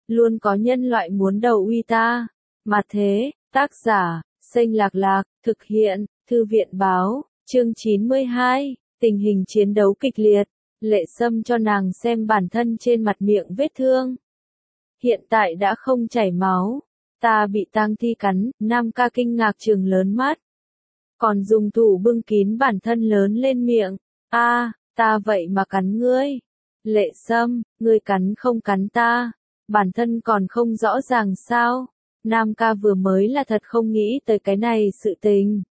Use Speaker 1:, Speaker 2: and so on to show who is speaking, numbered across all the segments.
Speaker 1: luôn có nhân loại muốn đầu uy ta. Mà thế, tác giả, Xanh Lạc Lạc, thực hiện, Thư viện báo, chương 92, tình hình chiến đấu kịch liệt, Lệ Sâm cho nàng xem bản thân trên mặt miệng vết thương. Hiện tại đã không chảy máu, ta bị tang thi cắn, Nam ca kinh ngạc trừng lớn mắt. Còn dùng thủ bưng kín bản thân lớn lên miệng, ta vậy mà cắn ngươi. Lệ Sâm, ngươi cắn không cắn ta, bản thân còn không rõ ràng sao. Nam ca vừa mới là thật không nghĩ tới cái này sự tình.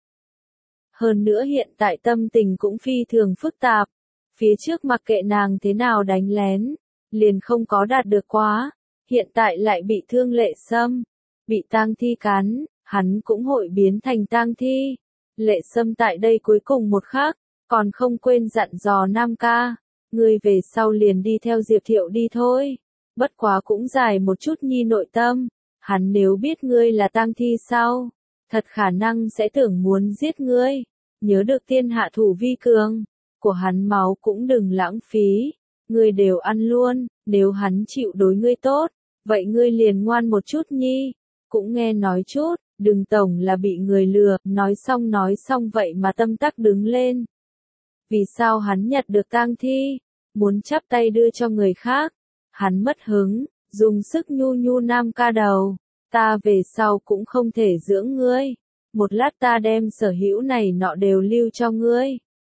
Speaker 1: Hơn nữa hiện tại tâm tình cũng phi thường phức tạp. Phía trước mặc kệ nàng thế nào đánh lén, liền không có đạt được quá. Hiện tại lại bị thương Lệ Sâm, bị tang thi cắn, hắn cũng hội biến thành tang thi. Lệ Sâm tại đây cuối cùng một khắc, còn không quên dặn dò Nam ca, ngươi về sau liền đi theo Diệp Thiệu đi thôi. Bất quá cũng dài một chút nhi nội tâm, hắn nếu biết ngươi là tang thi sau, thật khả năng sẽ tưởng muốn giết ngươi. Nhớ được tiên hạ thủ vi cường, của hắn máu cũng đừng lãng phí, ngươi đều ăn luôn, nếu hắn chịu đối ngươi tốt, vậy ngươi liền ngoan một chút nhi, cũng nghe nói chút, đừng tổng là bị người lừa. Nói xong vậy mà tâm tắc đứng lên. Vì sao hắn nhặt được tang thi, muốn chắp tay đưa cho người khác, hắn mất hứng, dùng sức nhu Nam ca đầu, ta về sau cũng không thể dưỡng ngươi, một lát ta đem sở hữu này nọ đều lưu cho ngươi.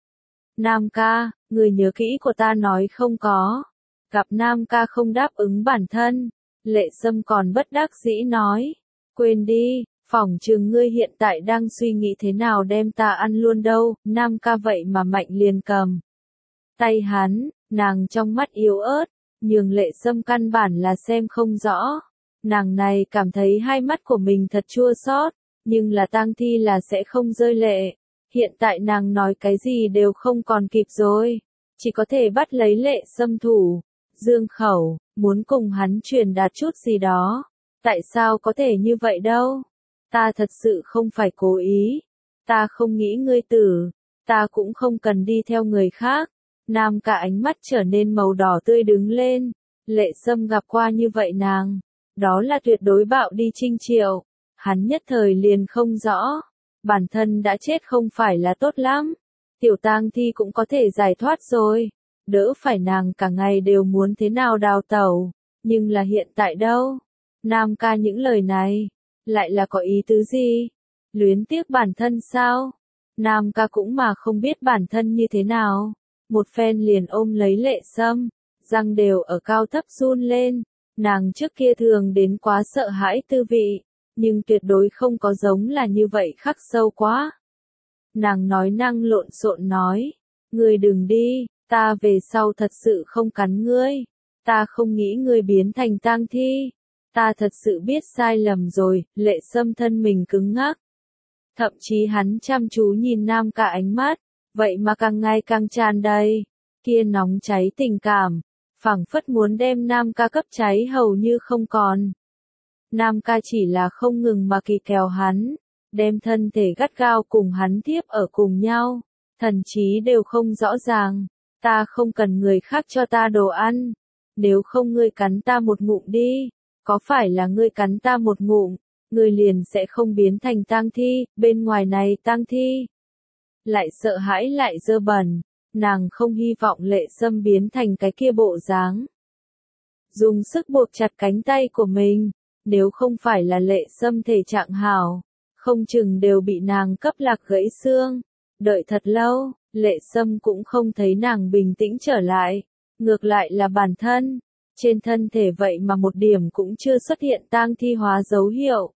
Speaker 1: Nam ca, người nhớ kỹ của ta nói không có. Gặp Nam ca không đáp ứng bản thân, Lệ Sâm còn bất đắc dĩ nói, quên đi, phỏng chừng ngươi hiện tại đang suy nghĩ thế nào đem ta ăn luôn đâu. Nam ca vậy mà mạnh liền cầm tay hắn, nàng trong mắt yếu ớt, nhường Lệ Sâm căn bản là xem không rõ. Nàng này cảm thấy hai mắt của mình thật chua xót, nhưng là tang thi là sẽ không rơi lệ. Hiện tại nàng nói cái gì đều không còn kịp rồi, chỉ có thể bắt lấy Lệ Sâm thủ, dương khẩu, muốn cùng hắn truyền đạt chút gì đó. Tại sao có thể như vậy đâu? Ta thật sự không phải cố ý, ta không nghĩ ngươi tử, ta cũng không cần đi theo người khác. Nam ca ánh mắt trở nên màu đỏ tươi đứng lên, Lệ Sâm gặp qua như vậy nàng, đó là tuyệt đối bạo đi chinh triệu. Hắn nhất thời liền không rõ, bản thân đã chết không phải là tốt lắm, tiểu tang thi cũng có thể giải thoát rồi, đỡ phải nàng cả ngày đều muốn thế nào đào tẩu, nhưng là hiện tại đâu? Nam ca những lời này, lại là có ý tứ gì? Luyến tiếc bản thân sao? Nam ca cũng mà không biết bản thân như thế nào, một phen liền ôm lấy Lệ Sâm, răng đều ở cao thấp run lên, nàng trước kia thường đến quá sợ hãi tư vị, nhưng tuyệt đối không có giống là như vậy khắc sâu quá. Nàng nói năng lộn xộn nói, ngươi đừng đi, ta về sau thật sự không cắn ngươi, ta không nghĩ ngươi biến thành tang thi, ta thật sự biết sai lầm rồi. Lệ Sâm thân mình cứng ngắc, thậm chí hắn chăm chú nhìn Nam ca ánh mắt, vậy mà càng ngày càng tràn đầy kia nóng cháy tình cảm, phảng phất muốn đem Nam ca cấp cháy hầu như không còn. Nam ca chỉ là không ngừng mà kỳ kèo hắn, đem thân thể gắt gao cùng hắn tiếp ở cùng nhau, thần trí đều không rõ ràng, ta không cần người khác cho ta đồ ăn, nếu không ngươi cắn ta một ngụm đi, có phải là ngươi cắn ta một ngụm, ngươi liền sẽ không biến thành tang thi, bên ngoài này tang thi. Lại sợ hãi lại dơ bẩn, nàng không hy vọng Lệ Sâm biến thành cái kia bộ dáng. Dùng sức buộc chặt cánh tay của mình, nếu không phải là Lệ Sâm thể trạng hảo, không chừng đều bị nàng cấp lạc gãy xương. Đợi thật lâu, Lệ Sâm cũng không thấy nàng bình tĩnh trở lại, ngược lại là bản thân, trên thân thể vậy mà một điểm cũng chưa xuất hiện tang thi hóa dấu hiệu.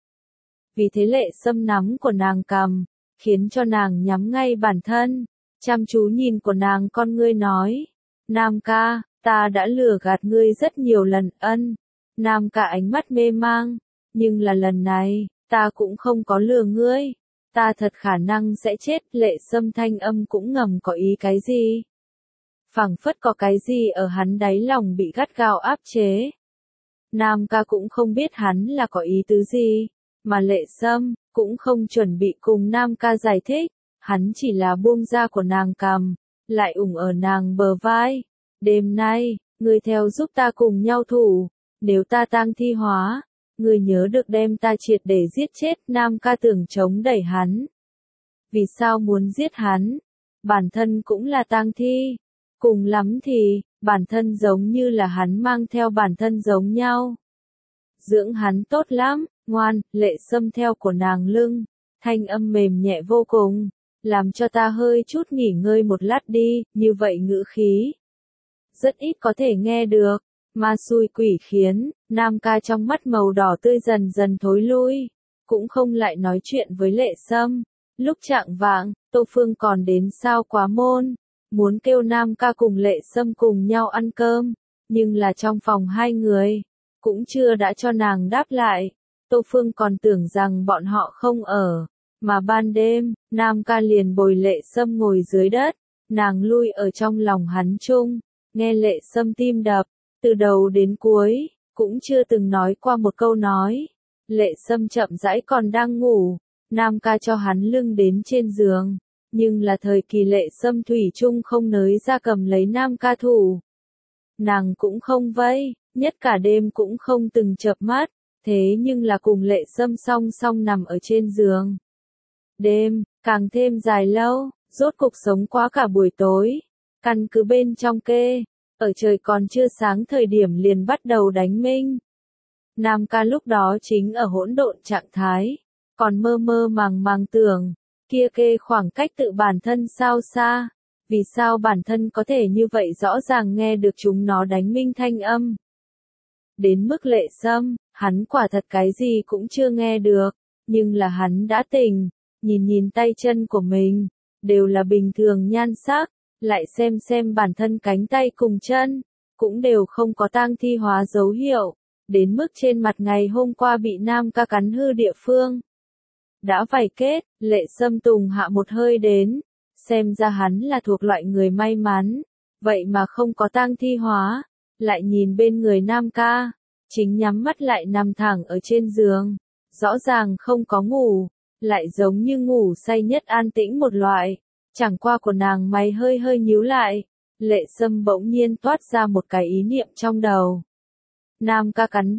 Speaker 1: Vì thế Lệ Sâm nắm của nàng cầm, khiến cho nàng nhắm ngay bản thân, chăm chú nhìn của nàng con ngươi nói, Nam ca, ta đã lừa gạt ngươi rất nhiều lần. Nam ca ánh mắt mê mang, nhưng là lần này, ta cũng không có lừa ngươi, ta thật khả năng sẽ chết. Lệ Sâm thanh âm cũng ngầm có ý cái gì? Phảng phất có cái gì ở hắn đáy lòng bị gắt gao áp chế. Nam ca cũng không biết hắn là có ý tứ gì, mà Lệ Sâm cũng không chuẩn bị cùng Nam ca giải thích, hắn chỉ là buông ra của nàng cầm, lại ủng ở nàng bờ vai. Đêm nay, ngươi theo giúp ta cùng nhau thủ, nếu ta tang thi hóa, ngươi nhớ được đem ta triệt để giết chết. Nam ca tưởng chống đẩy hắn. Vì sao muốn giết hắn? Bản thân cũng là tang thi. Cùng lắm thì, bản thân giống như là hắn mang theo bản thân giống nhau. Dưỡng hắn tốt lắm, ngoan. Lệ Sâm theo của nàng lưng, thanh âm mềm nhẹ vô cùng, làm cho ta hơi chút nghỉ ngơi một lát đi. Như vậy ngữ khí rất ít có thể nghe được, ma xui quỷ khiến. Nam ca trong mắt màu đỏ tươi dần dần thối lui, cũng không lại nói chuyện với Lệ Sâm. Lúc chạng vạng, Tô Phương còn đến Sao Quá Môn, muốn kêu Nam ca cùng Lệ Sâm cùng nhau ăn cơm, nhưng là trong phòng hai người, cũng chưa đã cho nàng đáp lại. Tô Phương còn tưởng rằng bọn họ không ở, mà ban đêm, Nam ca liền bồi Lệ Sâm ngồi dưới đất, nàng lui ở trong lòng hắn chung, nghe Lệ Sâm tim đập, từ đầu đến cuối, cũng chưa từng nói qua một câu nói. Lệ Sâm chậm rãi còn đang ngủ, Nam ca cho hắn lưng đến trên giường, nhưng là thời kỳ Lệ Sâm thủy chung không nới ra cầm lấy Nam ca thủ. Nàng cũng không vây, nhất cả đêm cũng không từng chợp mắt, thế nhưng là cùng Lệ Sâm song song nằm ở trên giường. Đêm, càng thêm dài lâu, rốt cục sống qua cả buổi tối, căn cứ bên trong kê, ở trời còn chưa sáng thời điểm liền bắt đầu đánh minh. Nam ca lúc đó chính ở hỗn độn trạng thái, còn mơ mơ màng màng tưởng, kia kê khoảng cách tự bản thân sao xa, vì sao bản thân có thể như vậy rõ ràng nghe được chúng nó đánh minh thanh âm. Đến mức Lệ Sâm, hắn quả thật cái gì cũng chưa nghe được, nhưng là hắn đã tỉnh, nhìn nhìn tay chân của mình, đều là bình thường nhan sắc, lại xem bản thân cánh tay cùng chân, cũng đều không có tang thi hóa dấu hiệu, đến mức trên mặt ngày hôm qua bị Nam ca cắn hư địa phương đã vảy kết. Lệ Sâm tùng hạ một hơi đến, xem ra hắn là thuộc loại người may mắn, vậy mà không có tang thi hóa. Lại nhìn bên người Nam ca, chính nhắm mắt lại nằm thẳng ở trên giường, rõ ràng không có ngủ, lại giống như ngủ say nhất an tĩnh một loại. Chẳng qua của nàng mày hơi hơi nhíu lại, Lệ Sâm bỗng nhiên toát ra một cái ý niệm trong đầu. Nam ca cắn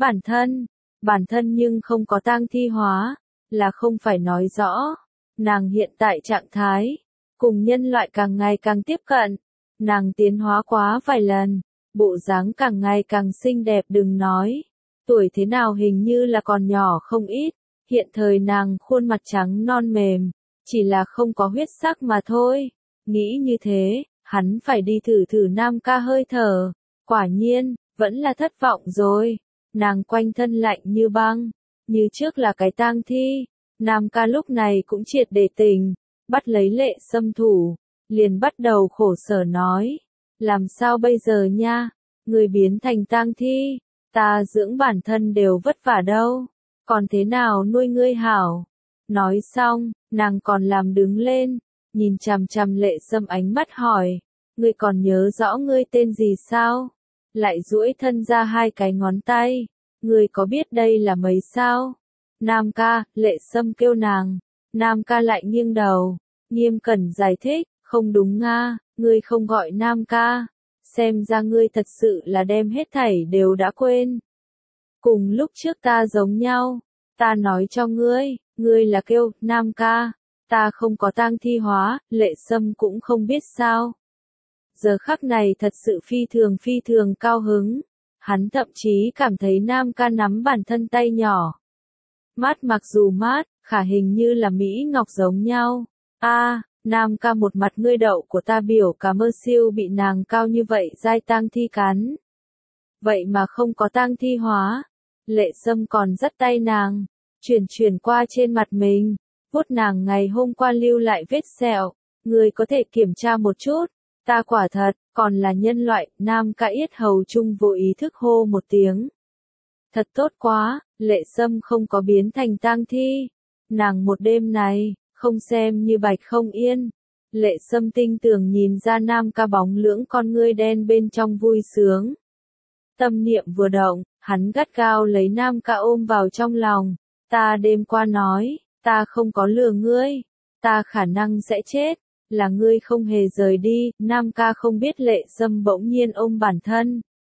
Speaker 1: bản thân nhưng không có tang thi hóa, là không phải nói rõ, nàng hiện tại trạng thái, cùng nhân loại càng ngày càng tiếp cận, nàng tiến hóa quá vài lần, bộ dáng càng ngày càng xinh đẹp đừng nói, tuổi thế nào hình như là còn nhỏ không ít, hiện thời nàng khuôn mặt trắng non mềm, chỉ là không có huyết sắc mà thôi. Nghĩ như thế, hắn phải đi thử thử Nam ca hơi thở, quả nhiên, vẫn là thất vọng rồi, nàng quanh thân lạnh như băng, như trước là cái tang thi. Nam ca lúc này cũng triệt để tỉnh, bắt lấy Lệ Sâm thủ, liền bắt đầu khổ sở nói, làm sao bây giờ nha, người biến thành tang thi, ta dưỡng bản thân đều vất vả đâu, còn thế nào nuôi ngươi hảo. Nói xong, nàng còn làm đứng lên, nhìn chằm chằm Lệ Sâm ánh mắt hỏi, ngươi còn nhớ rõ ngươi tên gì sao? Lại duỗi thân ra hai cái ngón tay, ngươi có biết đây là mấy sao? Nam ca, Lệ Sâm kêu nàng, Nam ca lại nghiêng đầu, nghiêm cẩn giải thích, không đúng nga, ngươi không gọi Nam ca, xem ra ngươi thật sự là đem hết thảy đều đã quên. Cùng lúc trước ta giống nhau, ta nói cho ngươi là kêu Nam ca, ta không có tang thi hóa. Lệ Sâm cũng không biết sao. Giờ khắc này thật sự phi thường cao hứng, hắn thậm chí cảm thấy Nam ca nắm bản thân tay nhỏ. Mát mặc dù mát, khả hình như là Mỹ Ngọc giống nhau. Nam ca một mặt ngươi đậu của ta biểu cả mơ siêu bị nàng cao như vậy dai tang thi cắn. Vậy mà không có tang thi hóa. Lệ Sâm còn dắt tay nàng, chuyển qua trên mặt mình, vuốt nàng ngày hôm qua lưu lại vết sẹo, người có thể kiểm tra một chút, ta quả thật, còn là nhân loại. Nam ca yết hầu chung vô ý thức hô một tiếng. Thật tốt quá, Lệ Sâm không có biến thành tang thi, nàng một đêm này, không xem như bạch không yên. Lệ Sâm tinh tường nhìn ra Nam ca bóng lưỡng con ngươi đen bên trong vui sướng. Tâm niệm vừa động, hắn gắt gao lấy Nam ca ôm vào trong lòng, ta đêm qua nói, ta không có lừa ngươi, ta khả năng sẽ chết, là ngươi không hề rời đi. Nam ca không biết Lệ Sâm bỗng nhiên ôm bản thân.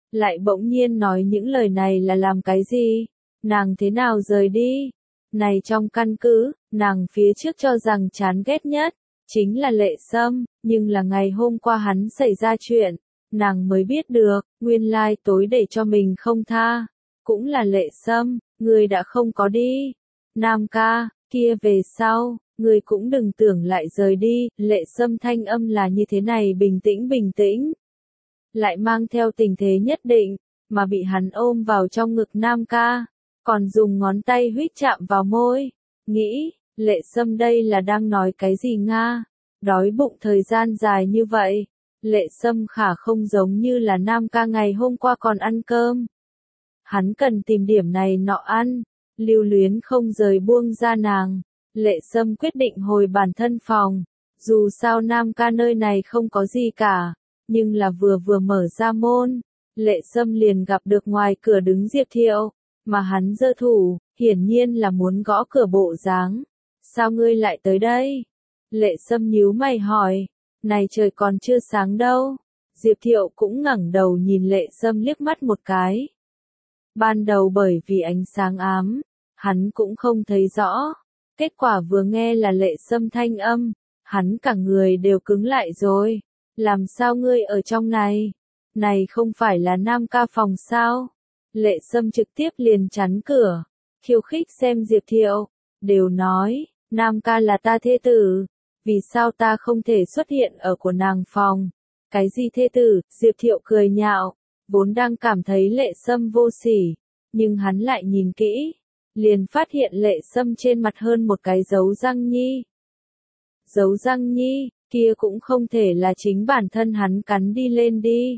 Speaker 1: lại bỗng nhiên nói những lời này là làm cái gì? Nàng thế nào rời đi? Này trong căn cứ, nàng phía trước cho rằng chán ghét nhất, chính là Lệ Sâm, nhưng là ngày hôm qua hắn xảy ra chuyện, nàng mới biết được, nguyên lai tối để cho mình không tha, cũng là Lệ Sâm, người đã không có đi. Nam ca, kia về sau, người cũng đừng tưởng lại rời đi, Lệ Sâm thanh âm là như thế này bình tĩnh, lại mang theo tình thế nhất định, mà bị hắn ôm vào trong ngực Nam ca, còn dùng ngón tay huýt chạm vào môi, nghĩ, Lệ Sâm đây là đang nói cái gì Nga, đói bụng thời gian dài như vậy, Lệ Sâm khả không giống như là Nam ca ngày hôm qua còn ăn cơm. Hắn cần tìm điểm này nọ ăn, lưu luyến không rời buông ra nàng, Lệ Sâm quyết định hồi bản thân phòng, dù sao Nam ca nơi này không có gì cả, nhưng là vừa mở ra môn, Lệ Sâm liền gặp được ngoài cửa đứng Diệp Thiệu, mà hắn giơ thủ, hiển nhiên là muốn gõ cửa bộ dáng. Sao ngươi lại tới đây? Lệ Sâm nhíu mày hỏi, này trời còn chưa sáng đâu. Diệp Thiệu cũng ngẩng đầu nhìn Lệ Sâm liếc mắt một cái. Ban đầu bởi vì ánh sáng ám, hắn cũng không thấy rõ. Kết quả vừa nghe là Lệ Sâm thanh âm, hắn cả người đều cứng lại rồi. Làm sao ngươi ở trong này? Này không phải là Nam ca phòng sao? Lệ Sâm trực tiếp liền chắn cửa, khiêu khích xem Diệp Thiệu, đều nói, Nam ca là ta thê tử, vì sao ta không thể xuất hiện ở của nàng phòng? Cái gì thê tử? Diệp Thiệu cười nhạo, vốn đang cảm thấy Lệ Sâm vô sỉ, nhưng hắn lại nhìn kỹ, liền phát hiện Lệ Sâm trên mặt hơn một cái dấu răng nhi. Dấu răng nhi, kia cũng không thể là chính bản thân hắn cắn đi lên đi.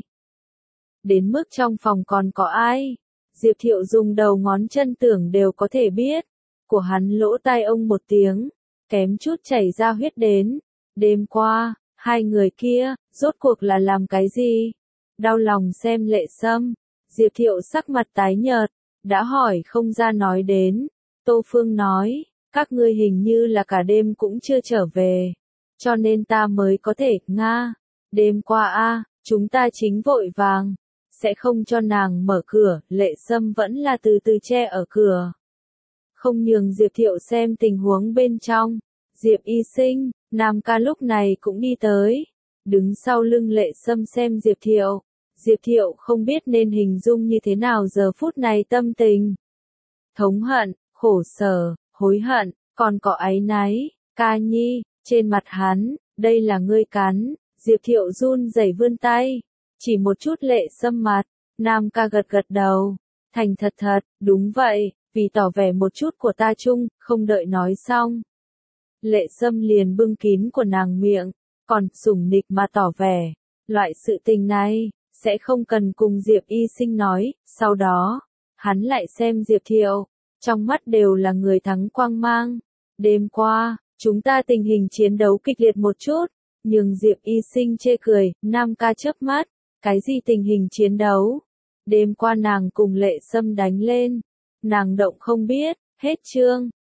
Speaker 1: Đến mức trong phòng còn có ai? Diệp Thiệu dùng đầu ngón chân tưởng đều có thể biết. Của hắn lỗ tai ông một tiếng, kém chút chảy ra huyết đến. Đêm qua, hai người kia, rốt cuộc là làm cái gì? Đau lòng xem Lệ Sâm. Diệp Thiệu sắc mặt tái nhợt, đã hỏi không ra nói đến. Tô Phương nói, các ngươi hình như là cả đêm cũng chưa trở về. Cho nên ta mới có thể, Nga. Đêm qua chúng ta chính vội vàng. Sẽ không cho nàng mở cửa, Lệ Sâm vẫn là từ từ che ở cửa. Không nhường Diệp Thiệu xem tình huống bên trong. Diệp Y Sinh, Nam ca lúc này cũng đi tới. Đứng sau lưng Lệ Sâm xem Diệp Thiệu. Diệp Thiệu không biết nên hình dung như thế nào giờ phút này tâm tình. Thống hận, khổ sở, hối hận, còn có áy náy, ca nhi, trên mặt hắn, đây là ngươi cắn. Diệp Thiệu run rẩy vươn tay. Chỉ một chút Lệ Sâm mặt, Nam ca gật gật đầu, thành thật thật, đúng vậy, vì tỏ vẻ một chút của ta chung, không đợi nói xong. Lệ Sâm liền bưng kín của nàng miệng, còn sủng nịch mà tỏ vẻ, loại sự tình này, sẽ không cần cùng Diệp Y Sinh nói, sau đó, hắn lại xem Diệp Thiệu, trong mắt đều là người thắng quang mang. Đêm qua, chúng ta tình hình chiến đấu kịch liệt một chút, nhưng Diệp Y Sinh chê cười, Nam ca chớp mắt. Cái gì tình hình chiến đấu? Đêm qua nàng cùng Lệ Sâm đánh lên. Nàng động không biết, hết chương.